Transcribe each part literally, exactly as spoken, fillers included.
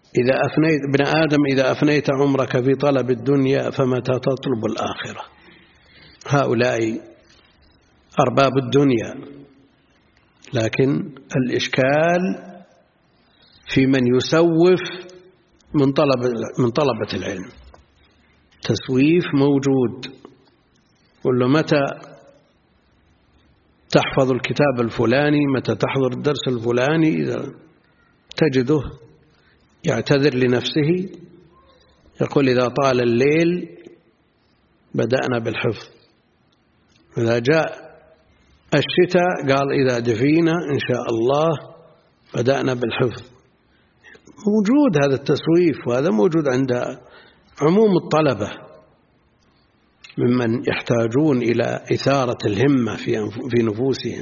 إذا أفنيت ابن آدم إذا أفنيت عمرك في طلب الدنيا فمتى تطلب الآخرة. هؤلاء أرباب الدنيا، لكن الإشكال في من يسوف من طلب من طلبة العلم. تسويف موجود، قل له متى تحفظ الكتاب الفلاني، متى تحضر الدرس الفلاني، إذا تجده يعتذر لنفسه يقول إذا طال الليل بدأنا بالحفظ، إذا جاء الشتاء قال إذا دفينا إن شاء الله بدأنا بالحفظ. موجود هذا التسويف، وهذا موجود عند عموم الطلبة ممن يحتاجون إلى إثارة الهمة في نفوسهم.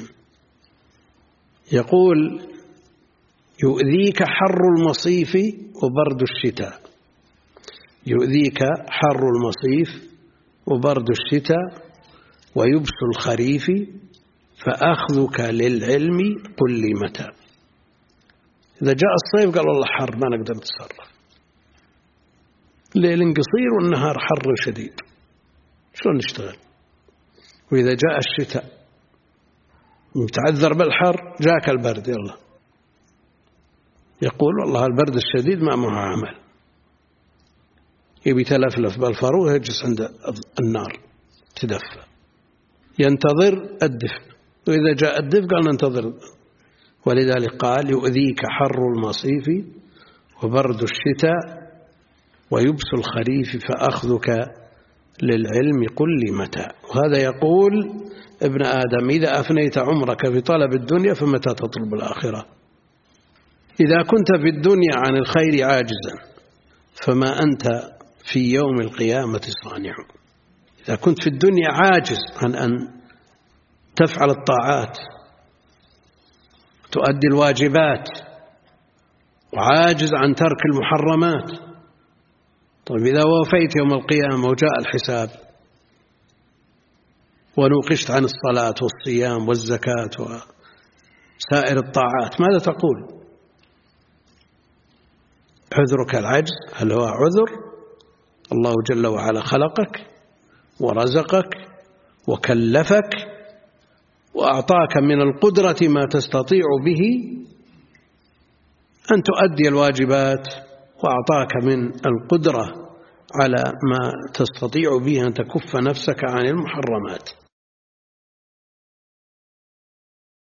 يقول يؤذيك حر المصيف وبرد الشتاء، يؤذيك حر المصيف وبرد الشتاء ويبس الخريف فأخذك للعلم قل لي متى. إذا جاء الصيف قال والله حر ما نقدر نتصرف، الليل قصير والنهار حر شديد، شلون نشتغل؟ وإذا جاء الشتاء متعذر بالحر جاك البرد، يلا يقول والله البرد الشديد ما معه عمل، يبي تلفلف بالفرو يجلس عند النار تدفى، ينتظر الدفء، وإذا جاء الدفء قال ننتظر. ولذلك قال يؤذيك حر المصيف وبرد الشتاء ويبس الخريف فأخذك للعلم قل لي متى. وهذا يقول ابن آدم إذا أفنيت عمرك في طلب الدنيا فمتى تطلب الآخرة. إذا كنت في الدنيا عن الخير عاجزا فما أنت في يوم القيامة صانع. إذا كنت في الدنيا عاجز عن أن تفعل الطاعات تؤدي الواجبات وعاجز عن ترك المحرمات، طيب إذا وفيت يوم القيامة وجاء الحساب ونوقشت عن الصلاة والصيام والزكاة وسائر الطاعات ماذا تقول؟ عذرك العجز، هل هو عذر؟ الله جل وعلا خلقك ورزقك وكلفك وأعطاك من القدرة ما تستطيع به أن تؤدي الواجبات، وأعطاك من القدرة على ما تستطيع به أن تكف نفسك عن المحرمات.